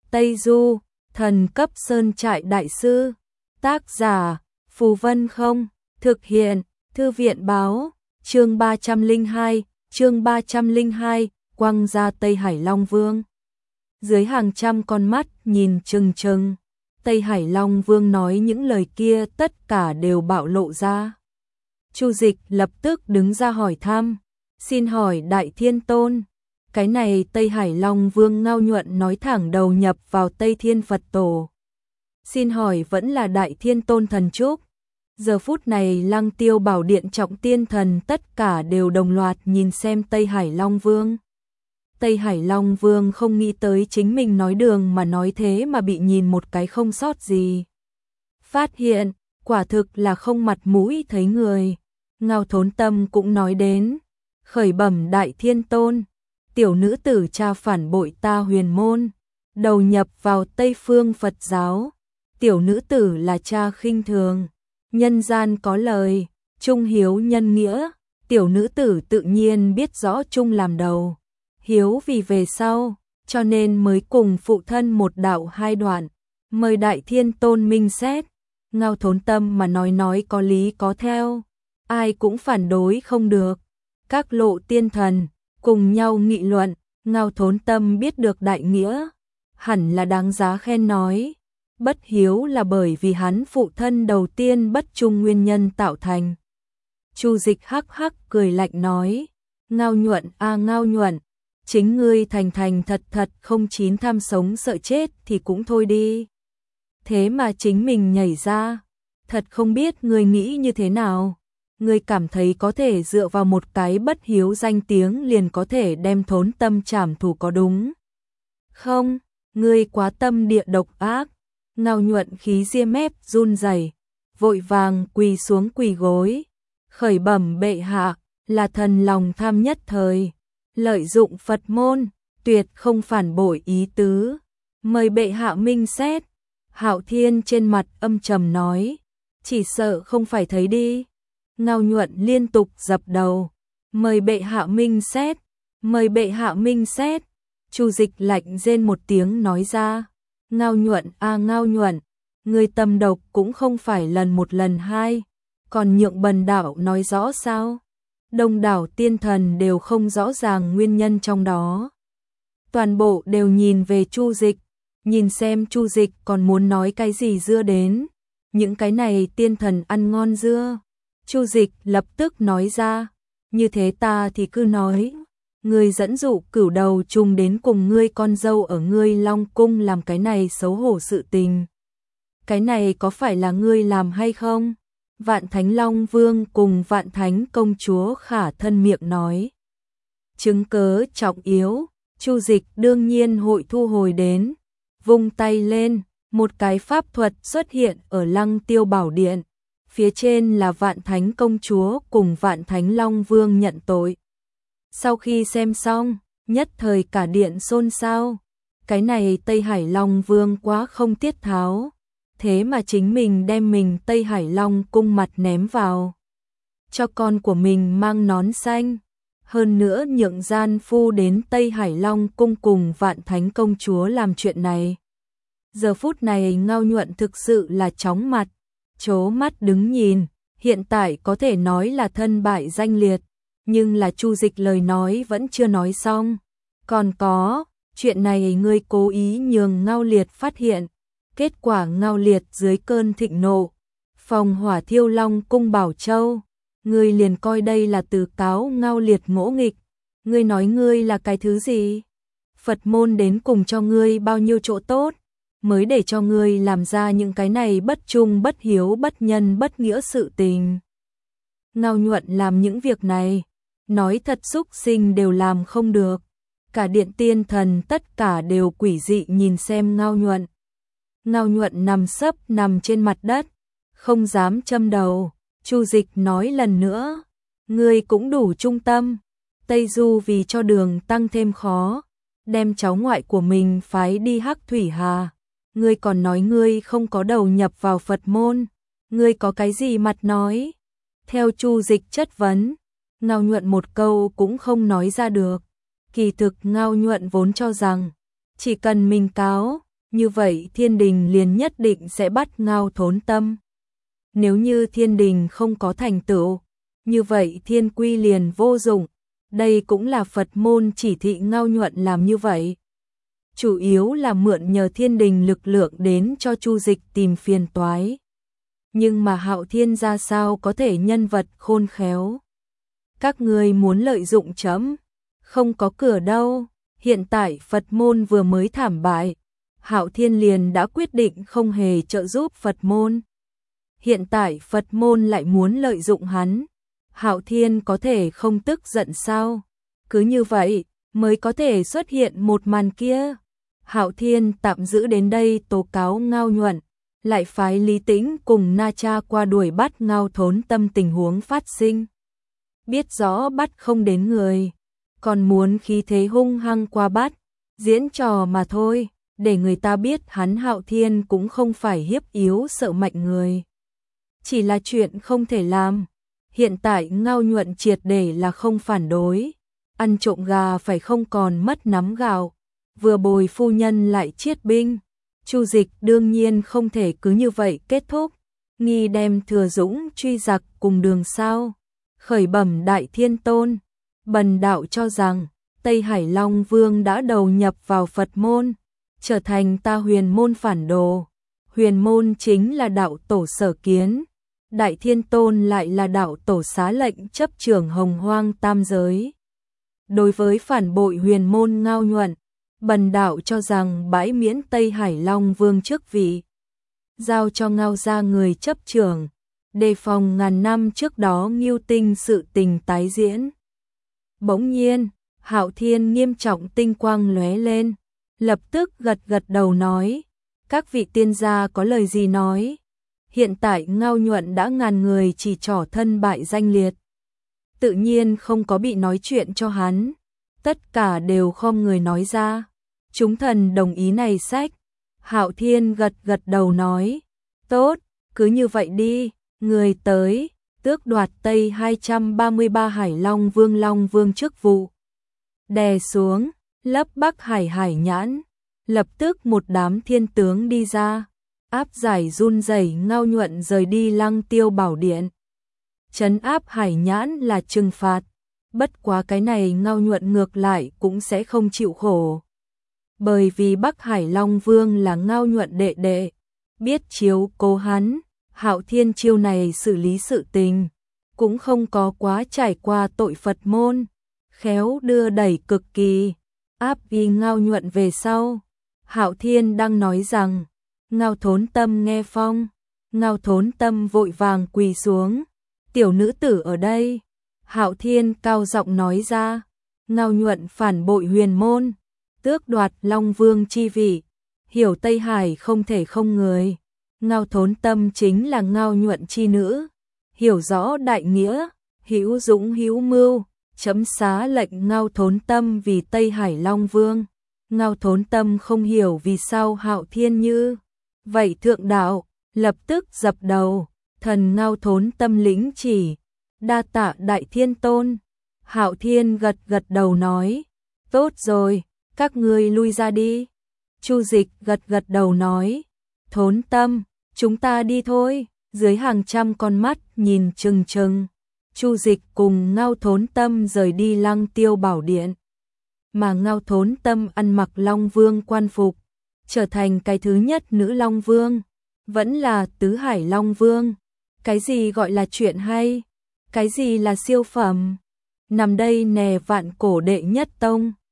Tây Du, thần cấp sơn trại đại sư. Tác giả, Phù Vân Không. Thực hiện, Thư viện Báo. Chương 302, quăng ra Tây Hải Long Vương. Dưới hàng trăm con mắt nhìn chừng chừng, Tây Hải Long Vương nói những lời kia tất cả đều bạo lộ ra. Chu Dịch lập tức đứng ra hỏi thăm, xin hỏi Đại Thiên Tôn. Cái này Tây Hải Long Vương ngao nhuận nói thẳng đầu nhập vào Tây Thiên Phật Tổ. Xin hỏi vẫn là Đại Thiên Tôn thần chúc. Giờ phút này Lăng Tiêu Bảo Điện trọng tiên thần tất cả đều đồng loạt nhìn xem Tây Hải Long Vương. Tây Hải Long Vương không nghĩ tới chính mình nói đường mà nói thế mà bị nhìn một cái không sót gì. Phát hiện, quả thực là không mặt mũi thấy người. Ngao Thốn Tâm cũng nói đến, khởi bẩm Đại Thiên Tôn, tiểu nữ tử cha phản bội ta huyền môn, đầu nhập vào Tây Phương Phật giáo. Tiểu nữ tử là cha khinh thường, nhân gian có lời, trung hiếu nhân nghĩa, tiểu nữ tử tự nhiên biết rõ trung làm đầu, hiếu vì về sau, cho nên mới cùng phụ thân một đạo hai đoạn, mời Đại Thiên Tôn minh xét. Ngao Thốn Tâm mà nói có lý có theo, ai cũng phản đối không được. Các lộ tiên thần cùng nhau nghị luận, Ngao Thốn Tâm biết được đại nghĩa, hẳn là đáng giá khen nói. Bất hiếu là bởi vì hắn phụ thân đầu tiên bất trung nguyên nhân tạo thành. Chu Dịch hắc hắc cười lạnh nói, Ngao nhuận a Ngao nhuận, chính ngươi thành thật không chín tham sống sợ chết thì cũng thôi đi. Thế mà chính mình nhảy ra, thật không biết ngươi nghĩ như thế nào. Ngươi cảm thấy có thể dựa vào một cái bất hiếu danh tiếng liền có thể đem Thốn Tâm trảm thủ có đúng không? Ngươi quá tâm địa độc ác. Ngao nhuận khí ria mép run rẩy, vội vàng quỳ xuống quỳ gối, khởi bẩm bệ hạ, là thần lòng tham nhất thời, lợi dụng Phật môn, tuyệt không phản bội ý tứ, mời bệ hạ minh xét. Hạo Thiên trên mặt âm trầm nói, chỉ sợ không phải thấy đi. Ngao nhuận liên tục dập đầu, mời bệ hạ minh xét, mời bệ hạ minh xét. Chu Dịch lạnh rên một tiếng nói ra, Ngao nhuận a Ngao nhuận, người tâm độc cũng không phải lần một lần hai, còn nhượng bần đạo nói rõ sao? Đông đảo tiên thần đều không rõ ràng nguyên nhân trong đó. Toàn bộ đều nhìn về Chu Dịch, nhìn xem Chu Dịch còn muốn nói cái gì dưa đến. Những cái này tiên thần ăn ngon dưa. Chu Dịch lập tức nói ra, như thế ta thì cứ nói. Ngươi dẫn dụ cửu đầu trùng đến cùng ngươi con dâu ở ngươi Long Cung làm cái này xấu hổ sự tình. Cái này có phải là ngươi làm hay không? Vạn Thánh Long Vương cùng Vạn Thánh Công Chúa khả thân miệng nói. Chứng cớ trọng yếu, Chu Dịch đương nhiên hội thu hồi đến. Vung tay lên, một cái pháp thuật xuất hiện ở Lăng Tiêu Bảo Điện. Phía trên là Vạn Thánh Công Chúa cùng Vạn Thánh Long Vương nhận tội. Sau khi xem xong, nhất thời cả điện xôn xao. Cái này Tây Hải Long Vương quá không tiết tháo. Thế mà chính mình đem mình Tây Hải Long cung mặt ném vào. Cho con của mình mang nón xanh. Hơn nữa nhượng gian phu đến Tây Hải Long cung cùng Vạn Thánh Công Chúa làm chuyện này. Giờ phút này Ngao nhuận thực sự là chóng mặt, trố mắt đứng nhìn. Hiện tại có thể nói là thân bại danh liệt. Nhưng là Chu Dịch lời nói vẫn chưa nói xong. Còn có, chuyện này ngươi cố ý nhường Ngao Liệt phát hiện. Kết quả Ngao Liệt dưới cơn thịnh nộ, phòng hỏa thiêu Long cung Bảo Châu. Ngươi liền coi đây là từ cáo Ngao Liệt ngỗ nghịch. Ngươi nói ngươi là cái thứ gì? Phật môn đến cùng cho ngươi bao nhiêu chỗ tốt, mới để cho ngươi làm ra những cái này bất trung, bất hiếu, bất nhân, bất nghĩa sự tình. Ngao nhuận làm những việc này, nói thật xúc sinh đều làm không được. Cả điện tiên thần tất cả đều quỷ dị nhìn xem Ngao nhuận. Ngao nhuận nằm sấp nằm trên mặt đất, không dám châm đầu. Chu Dịch nói lần nữa, ngươi cũng đủ trung tâm. Tây Du vì cho đường tăng thêm khó, đem cháu ngoại của mình phái đi Hắc Thủy Hà. Ngươi còn nói ngươi không có đầu nhập vào Phật môn, ngươi có cái gì mặt nói? Theo Chu Dịch chất vấn, Ngao nhuận một câu cũng không nói ra được. Kỳ thực Ngao nhuận vốn cho rằng, chỉ cần mình cáo, như vậy thiên đình liền nhất định sẽ bắt Ngao Thốn Tâm. Nếu như thiên đình không có thành tựu, như vậy thiên quy liền vô dụng. Đây cũng là Phật môn chỉ thị Ngao Nhuận làm như vậy. Chủ yếu là mượn nhờ thiên đình lực lượng đến cho Chu Dịch tìm phiền toái. Nhưng mà Hạo Thiên ra sao có thể nhân vật khôn khéo. Các ngươi muốn lợi dụng chấm, không có cửa đâu. Hiện tại Phật môn vừa mới thảm bại, Hạo Thiên liền đã quyết định không hề trợ giúp Phật môn. Hiện tại Phật môn lại muốn lợi dụng hắn, Hạo Thiên có thể không tức giận sao? Cứ như vậy mới có thể xuất hiện một màn kia. Hạo Thiên tạm giữ đến đây tố cáo Ngao Nhuận, lại phái Lý Tĩnh cùng Na Cha qua đuổi bắt Ngao Thốn Tâm tình huống phát sinh. Biết rõ bắt không đến người, còn muốn khí thế hung hăng qua bắt, diễn trò mà thôi, để người ta biết hắn Hạo Thiên cũng không phải hiếp yếu sợ mạnh người. Chỉ là chuyện không thể làm. Hiện tại Ngao Nhuận triệt để là không phản đối, ăn trộm gà phải không còn mất nắm gạo, vừa bồi phu nhân lại chiết binh. Chu Dịch đương nhiên không thể cứ như vậy kết thúc, nghi đem Thừa Dũng truy giặc cùng đường sao. Khởi bẩm Đại Thiên Tôn, bần đạo cho rằng Tây Hải Long Vương đã đầu nhập vào Phật môn, trở thành ta huyền môn phản đồ. Huyền môn chính là đạo tổ Sở Kiến, Đại Thiên Tôn lại là đạo tổ Xá Lệnh chấp trưởng Hồng Hoang tam giới. Đối với phản bội huyền môn Ngao Nhuận, bần đạo cho rằng bãi miễn Tây Hải Long Vương chức vị, giao cho Ngao gia người chấp trưởng, đề phòng ngàn năm trước đó Ngưu Tinh sự tình tái diễn. Bỗng nhiên, Hạo Thiên nghiêm trọng tinh quang lóe lên, lập tức gật gật đầu nói, các vị tiên gia có lời gì nói. Hiện tại Ngao Nhuận đã ngàn người chỉ trỏ thân bại danh liệt, tự nhiên không có bị nói chuyện cho hắn, tất cả đều khom người nói ra. Chúng thần đồng ý này sách. Hạo Thiên gật gật đầu nói, tốt, cứ như vậy đi, người tới, tước đoạt Tây 233 Hải Long Vương chức vụ. Đè xuống, lấp Bắc Hải Hải Nhãn, lập tức một đám thiên tướng đi ra, áp giải run rẩy Ngao Nhuận rời đi Lăng Tiêu Bảo Điện. Trấn áp Hải Nhãn là trừng phạt, bất quá cái này Ngao Nhuận ngược lại cũng sẽ không chịu khổ. Bởi vì Bắc Hải Long Vương là Ngao Nhuận đệ đệ, biết chiếu cố hắn, Hạo Thiên chiêu này xử lý sự tình, cũng không có quá trải qua tội Phật môn, khéo đưa đẩy cực kỳ, áp ghi Ngao Nhuận về sau. Hạo Thiên đang nói rằng, Ngao Thốn Tâm nghe phong, Ngao Thốn Tâm vội vàng quỳ xuống, tiểu nữ tử ở đây. Hạo Thiên cao giọng nói ra, Ngao Nhuận phản bội huyền môn, tước đoạt Long Vương chi vị, hiểu Tây Hải không thể không người. Ngao Thốn Tâm chính là Ngao Nhuận chi nữ, hiểu rõ đại nghĩa, hữu dũng hữu mưu, chấm xá lệnh Ngao Thốn Tâm vì Tây Hải Long Vương. Ngao Thốn Tâm không hiểu vì sao Hạo Thiên như vậy thượng đạo, lập tức dập đầu, thần Ngao Thốn Tâm lĩnh chỉ, đa tạ Đại Thiên Tôn. Hạo Thiên gật gật đầu nói, tốt rồi, các ngươi lui ra đi. Chu Dịch gật gật đầu nói, Thốn Tâm, chúng ta đi thôi. Dưới hàng trăm con mắt nhìn chừng chừng, Chu Dịch cùng Ngao Thốn Tâm rời đi Lăng Tiêu Bảo Điện. Mà Ngao Thốn Tâm ăn mặc Long Vương quan phục, trở thành cái thứ nhất nữ Long Vương, vẫn là Tứ Hải Long Vương. Cái gì gọi là chuyện hay? Cái gì là siêu phẩm? Nằm đây nè vạn cổ đệ nhất tông.